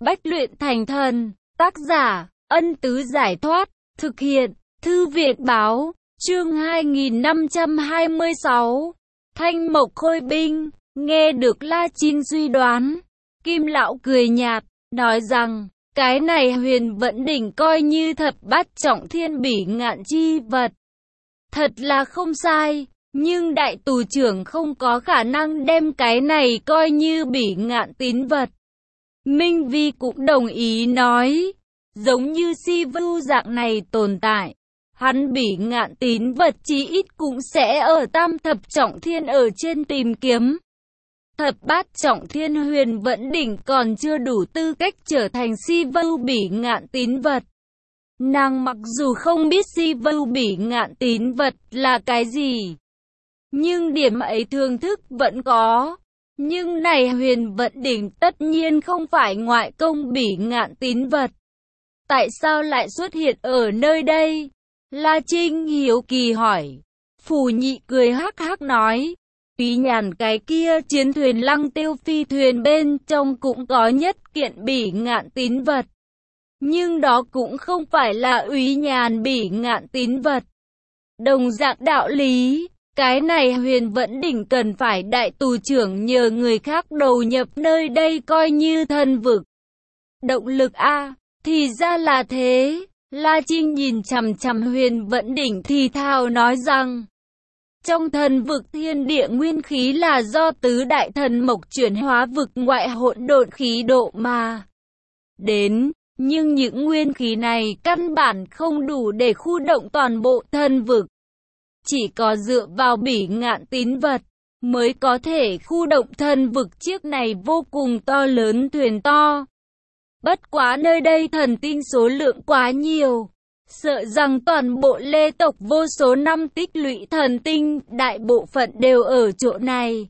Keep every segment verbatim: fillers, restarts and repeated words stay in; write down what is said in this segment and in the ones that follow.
Bách luyện thành thần. Tác giả, Ân Tứ Giải Thoát. Thực hiện, Thư viện Báo. Chương hai nghìn năm trăm hai mươi sáu. Thanh Mộc Khôi Binh. Nghe được La Chin suy đoán, Kim Lão cười nhạt, nói rằng, cái này Huyền Vẫn Đỉnh coi như thập bát trọng thiên bỉ ngạn chi vật. Thật là không sai, nhưng đại tù trưởng không có khả năng đem cái này coi như bỉ ngạn tín vật. Minh Vi cũng đồng ý nói, giống như Si Vu dạng này tồn tại, hắn bỉ ngạn tín vật chí ít cũng sẽ ở tam thập trọng thiên ở trên tìm kiếm. Thập bát trọng thiên Huyền Vẫn Đỉnh còn chưa đủ tư cách trở thành Si Vu bỉ ngạn tín vật. Nàng mặc dù không biết Si Vu bỉ ngạn tín vật là cái gì, nhưng điểm ấy thường thức vẫn có. Nhưng này Huyền Vẫn Đỉnh tất nhiên không phải ngoại công bỉ ngạn tín vật. Tại sao lại xuất hiện ở nơi đây? La Trinh hiếu kỳ hỏi. Phù Nhị cười hắc hắc nói, Úy Nhàn cái kia chiến thuyền Lăng Tiêu phi thuyền bên trong cũng có nhất kiện bỉ ngạn tín vật. Nhưng đó cũng không phải là Úy Nhàn bỉ ngạn tín vật. Đồng dạng đạo lý, cái này Huyền Vẫn Đỉnh cần phải đại tù trưởng nhờ người khác đầu nhập nơi đây coi như thân vực. Động lực A, thì ra là thế. La Trinh nhìn chằm chằm Huyền Vẫn Đỉnh thì thào nói rằng, trong thần vực thiên địa nguyên khí là do tứ đại thần mộc chuyển hóa vực ngoại hỗn độn khí độ mà đến, nhưng những nguyên khí này căn bản không đủ để khu động toàn bộ thần vực. Chỉ có dựa vào bỉ ngạn tín vật mới có thể khu động thần vực chiếc này vô cùng to lớn thuyền to. Bất quá nơi đây thần tinh số lượng quá nhiều, sợ rằng toàn bộ Lê tộc vô số năm tích lũy thần tinh, đại bộ phận đều ở chỗ này.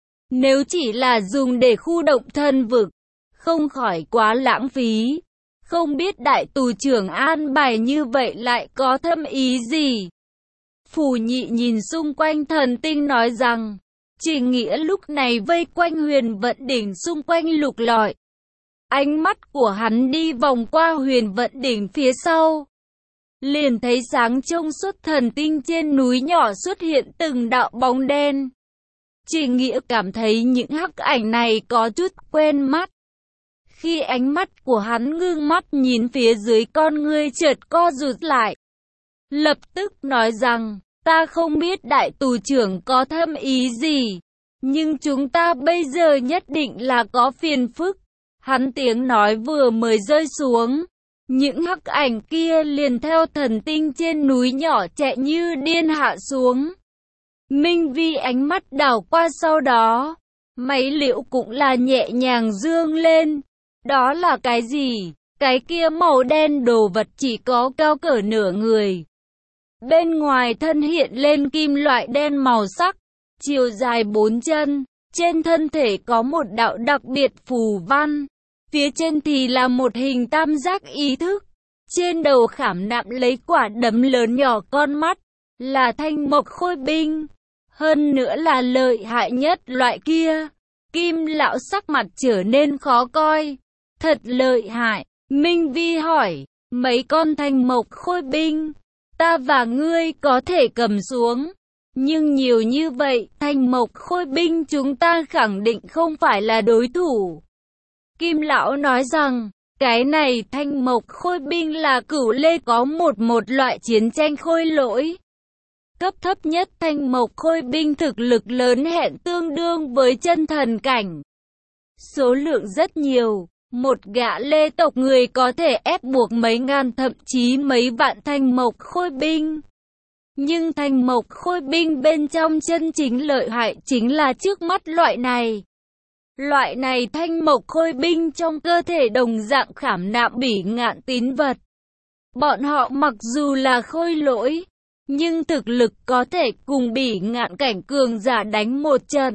Nếu chỉ là dùng để khu động thần vực, không khỏi quá lãng phí. Không biết đại tù trưởng an bài như vậy lại có thâm ý gì? Phù Nhị nhìn xung quanh thần tinh nói rằng, Trình Nghĩa lúc này vây quanh Huyền Vận Đỉnh xung quanh lục lọi. Ánh mắt của hắn đi vòng qua Huyền Vận Đỉnh phía sau, liền thấy sáng trong suốt thần tinh trên núi nhỏ xuất hiện từng đạo bóng đen. Trình Nghĩa cảm thấy những hắc ảnh này có chút quen mắt. Khi ánh mắt của hắn ngưng mắt nhìn phía dưới, con ngươi chợt co rụt lại. Lập tức nói rằng, ta không biết đại tù trưởng có thâm ý gì, nhưng chúng ta bây giờ nhất định là có phiền phức. Hắn tiếng nói vừa mới rơi xuống, những hắc ảnh kia liền theo thần tinh trên núi nhỏ chạy như điên hạ xuống. Minh Vi ánh mắt đảo qua, sau đó máy liễu cũng là nhẹ nhàng dương lên. Đó là cái gì? Cái kia màu đen đồ vật chỉ có cao cỡ nửa người. Bên ngoài thân hiện lên kim loại đen màu sắc, chiều dài bốn chân. Trên thân thể có một đạo đặc biệt phù văn. Phía trên thì là một hình tam giác ý thức. Trên đầu khảm nạm lấy quả đấm lớn nhỏ con mắt, là Thanh Mộc Khôi Binh. Hơn nữa là lợi hại nhất loại kia. Kim Lão sắc mặt trở nên khó coi. Thật lợi hại. Minh Vi hỏi, mấy con Thanh Mộc Khôi Binh, ta và ngươi có thể cầm xuống. Nhưng nhiều như vậy, Thanh Mộc Khôi Binh chúng ta khẳng định không phải là đối thủ. Kim Lão nói rằng, cái này Thanh Mộc Khôi Binh là Cửu Lê có một một loại chiến tranh khôi lỗi. Cấp thấp nhất Thanh Mộc Khôi Binh thực lực lớn hẹn tương đương với chân thần cảnh. Số lượng rất nhiều. Một gã Lê tộc người có thể ép buộc mấy ngàn thậm chí mấy vạn Thanh Mộc Khôi Binh. Nhưng Thanh Mộc Khôi Binh bên trong chân chính lợi hại chính là trước mắt loại này. Loại này Thanh Mộc Khôi Binh trong cơ thể đồng dạng khảm nạm bỉ ngạn tín vật. Bọn họ mặc dù là khôi lỗi, nhưng thực lực có thể cùng bỉ ngạn cảnh cường giả đánh một trận.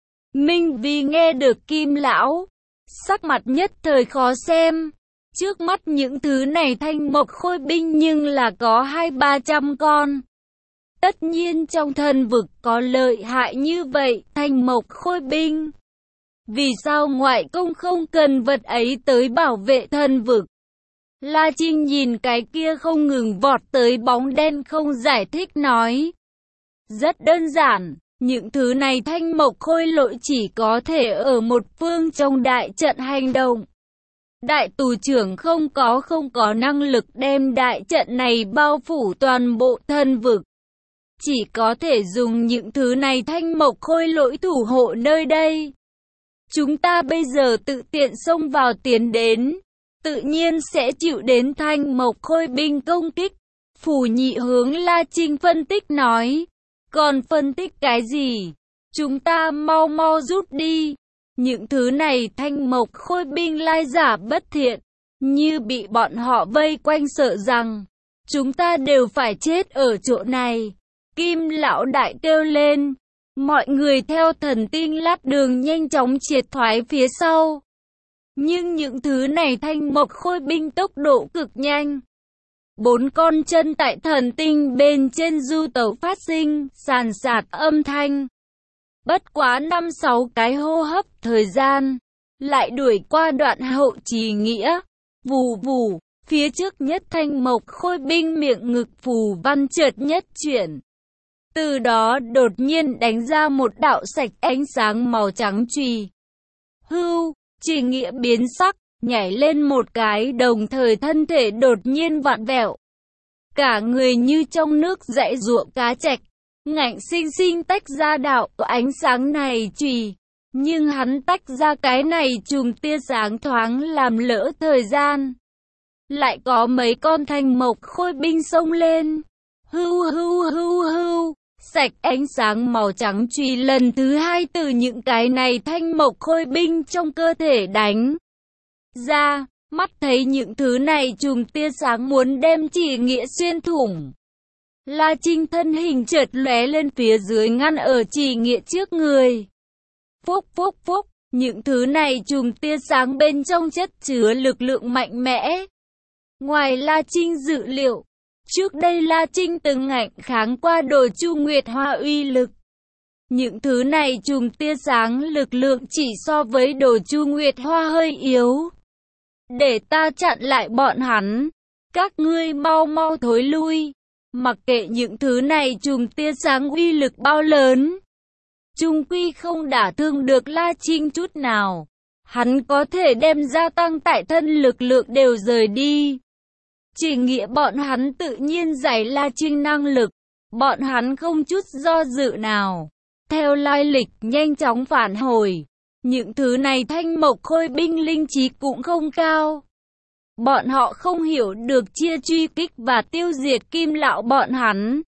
Minh Vi nghe được Kim Lão, sắc mặt nhất thời khó xem. Trước mắt những thứ này Thanh Mộc Khôi Binh nhưng là có hai ba trăm con. Tất nhiên trong thần vực có lợi hại như vậy Thanh Mộc Khôi Binh. Vì sao ngoại công không cần vật ấy tới bảo vệ thần vực? La Trinh nhìn cái kia không ngừng vọt tới bóng đen không giải thích nói. Rất đơn giản, những thứ này Thanh Mộc Khôi Lỗi chỉ có thể ở một phương trong đại trận hành động. Đại tù trưởng không có không có năng lực đem đại trận này bao phủ toàn bộ thần vực. Chỉ có thể dùng những thứ này Thanh Mộc Khôi Lỗi thủ hộ nơi đây. Chúng ta bây giờ tự tiện xông vào tiến đến, tự nhiên sẽ chịu đến Thanh Mộc Khôi binh công kích. Phủ Nhị hướng La Trinh phân tích nói. Còn phân tích cái gì? Chúng ta mau mau rút đi. Những thứ này Thanh Mộc Khôi binh lai giả bất thiện, như bị bọn họ vây quanh sợ rằng chúng ta đều phải chết ở chỗ này. Kim lão đại kêu lên. Mọi người theo thần tinh lát đường nhanh chóng triệt thoái phía sau. Nhưng những thứ này Thanh Mộc Khôi binh tốc độ cực nhanh. Bốn con chân tại thần tinh bên trên du tẩu phát sinh, sàn sạt âm thanh. Bất quá năm sáu cái hô hấp thời gian, lại đuổi qua đoạn hậu trì nghĩa. Vù vù, phía trước nhất Thanh Mộc Khôi binh miệng ngực phù văn chợt nhất chuyển. Từ đó đột nhiên đánh ra một đạo sạch ánh sáng màu trắng chùy. Hưu, Trì nghĩa biến sắc, nhảy lên một cái đồng thời thân thể đột nhiên vặn vẹo. Cả người như trong nước dãy giụa cá trạch, ngạnh sinh sinh tách ra đạo ánh sáng này chùy. Nhưng hắn tách ra cái này chùm tia sáng thoáng làm lỡ thời gian. Lại có mấy con Thanh Mộc Khôi binh xông lên. Hưu hưu hưu hưu. Sạch ánh sáng màu trắng chùy lần thứ hai từ những cái này Thanh Mộc Khôi binh trong cơ thể đánh ra, mắt thấy những thứ này chùm tia sáng muốn đem Trì nghĩa xuyên thủng. La Trinh thân hình chợt lóe lên phía dưới ngăn ở Trì nghĩa trước người. Phúc phúc phúc, những thứ này chùm tia sáng bên trong chất chứa lực lượng mạnh mẽ. Ngoài La Trinh dự liệu, trước đây La Trinh từng ngạnh kháng qua Đồ Chu Nguyệt Hoa uy lực. Những thứ này chùm tia sáng lực lượng chỉ so với Đồ Chu Nguyệt Hoa hơi yếu. Để ta chặn lại bọn hắn. Các ngươi mau mau thối lui. Mặc kệ những thứ này chùm tia sáng uy lực bao lớn, chung quy không đả thương được La Trinh chút nào. Hắn có thể đem gia tăng tại thân lực lượng đều rời đi. Chỉ nghĩa bọn hắn tự nhiên giải La Trinh năng lực. Bọn hắn không chút do dự nào. Theo lai lịch nhanh chóng phản hồi. Những thứ này Thanh Mộc Khôi binh linh trí cũng không cao. Bọn họ không hiểu được chia truy kích và tiêu diệt Kim lão bọn hắn.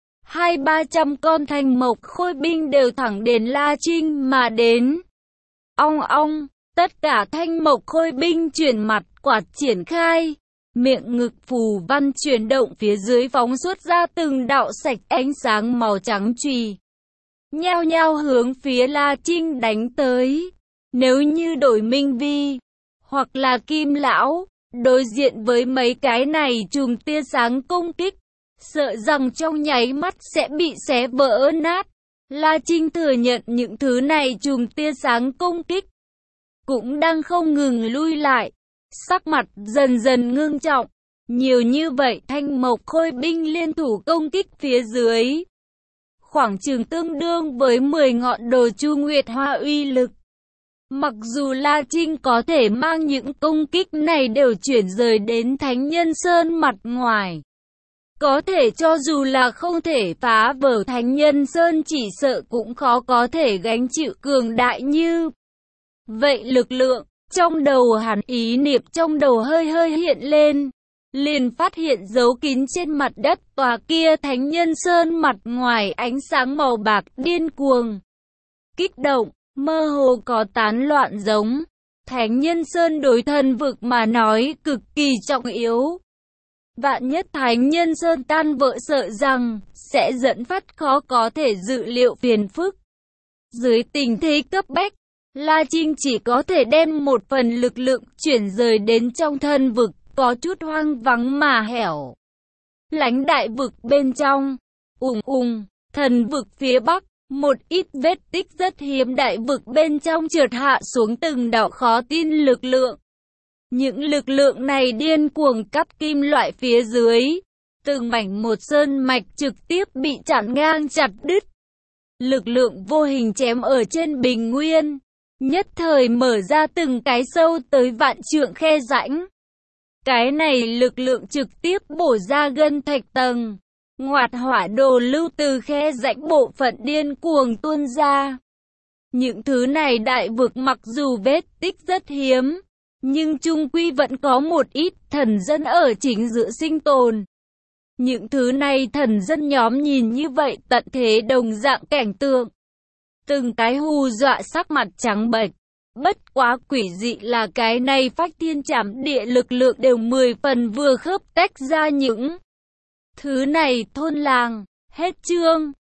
Hai ba trăm con Thanh Mộc Khôi binh đều thẳng đến La Trinh mà đến. Ong ong, tất cả Thanh Mộc Khôi binh chuyển mặt quạt triển khai. Miệng ngực phù văn chuyển động phía dưới phóng xuất ra từng đạo sạch ánh sáng màu trắng chùy. Nhao nhao hướng phía La Trinh đánh tới. Nếu như đổi Minh Vi, hoặc là Kim lão, đối diện với mấy cái này chùm tia sáng công kích, sợ rằng trong nháy mắt sẽ bị xé vỡ nát. La Trinh thừa nhận những thứ này chùm tia sáng công kích, cũng đang không ngừng lui lại. Sắc mặt dần dần ngưng trọng. Nhiều như vậy Thanh Mộc Khôi binh liên thủ công kích phía dưới, khoảng chừng tương đương với mười ngọn Đồ Chu Nguyệt Hoa uy lực. Mặc dù La Trinh có thể mang những công kích này đều chuyển rời đến Thánh Nhân Sơn mặt ngoài, có thể cho dù là không thể phá vỡ Thánh Nhân Sơn chỉ sợ cũng khó có thể gánh chịu cường đại như vậy lực lượng. Trong đầu hắn ý niệm trong đầu hơi hơi hiện lên, liền phát hiện dấu kín trên mặt đất tòa kia Thánh Nhân Sơn mặt ngoài ánh sáng màu bạc điên cuồng kích động, mơ hồ có tán loạn giống. Thánh Nhân Sơn đối thần vực mà nói cực kỳ trọng yếu. Vạn nhất Thánh Nhân Sơn tan vỡ sợ rằng sẽ dẫn phát khó có thể dự liệu phiền phức. Dưới tình thế cấp bách, La Trinh chỉ có thể đem một phần lực lượng chuyển rời đến trong thân vực, có chút hoang vắng mà hẻo lánh đại vực bên trong. Ùng ùng, thần vực phía bắc, Một ít vết tích rất hiếm đại vực bên trong trượt hạ xuống từng đạo khó tin lực lượng. Những lực lượng này điên cuồng cắt kim loại phía dưới. Từng mảnh một sơn mạch trực tiếp bị chặn ngang chặt đứt. Lực lượng vô hình chém ở trên bình nguyên. Nhất thời mở ra từng cái sâu tới vạn trượng khe rãnh. Cái này lực lượng trực tiếp bổ ra gân thạch tầng. Ngoạt hỏa đồ lưu từ khe rãnh bộ phận điên cuồng tuôn ra. Những thứ này đại vực mặc dù vết tích rất hiếm, nhưng chung quy vẫn có một ít thần dân ở chính giữa sinh tồn. Những thứ này thần dân nhóm nhìn như vậy tận thế đồng dạng cảnh tượng. Từng cái hù dọa sắc mặt trắng bệch. Bất quá quỷ dị là cái này phách thiên trảm địa lực lượng đều mười phần vừa khớp tách ra những thứ này thôn làng. Hết chương.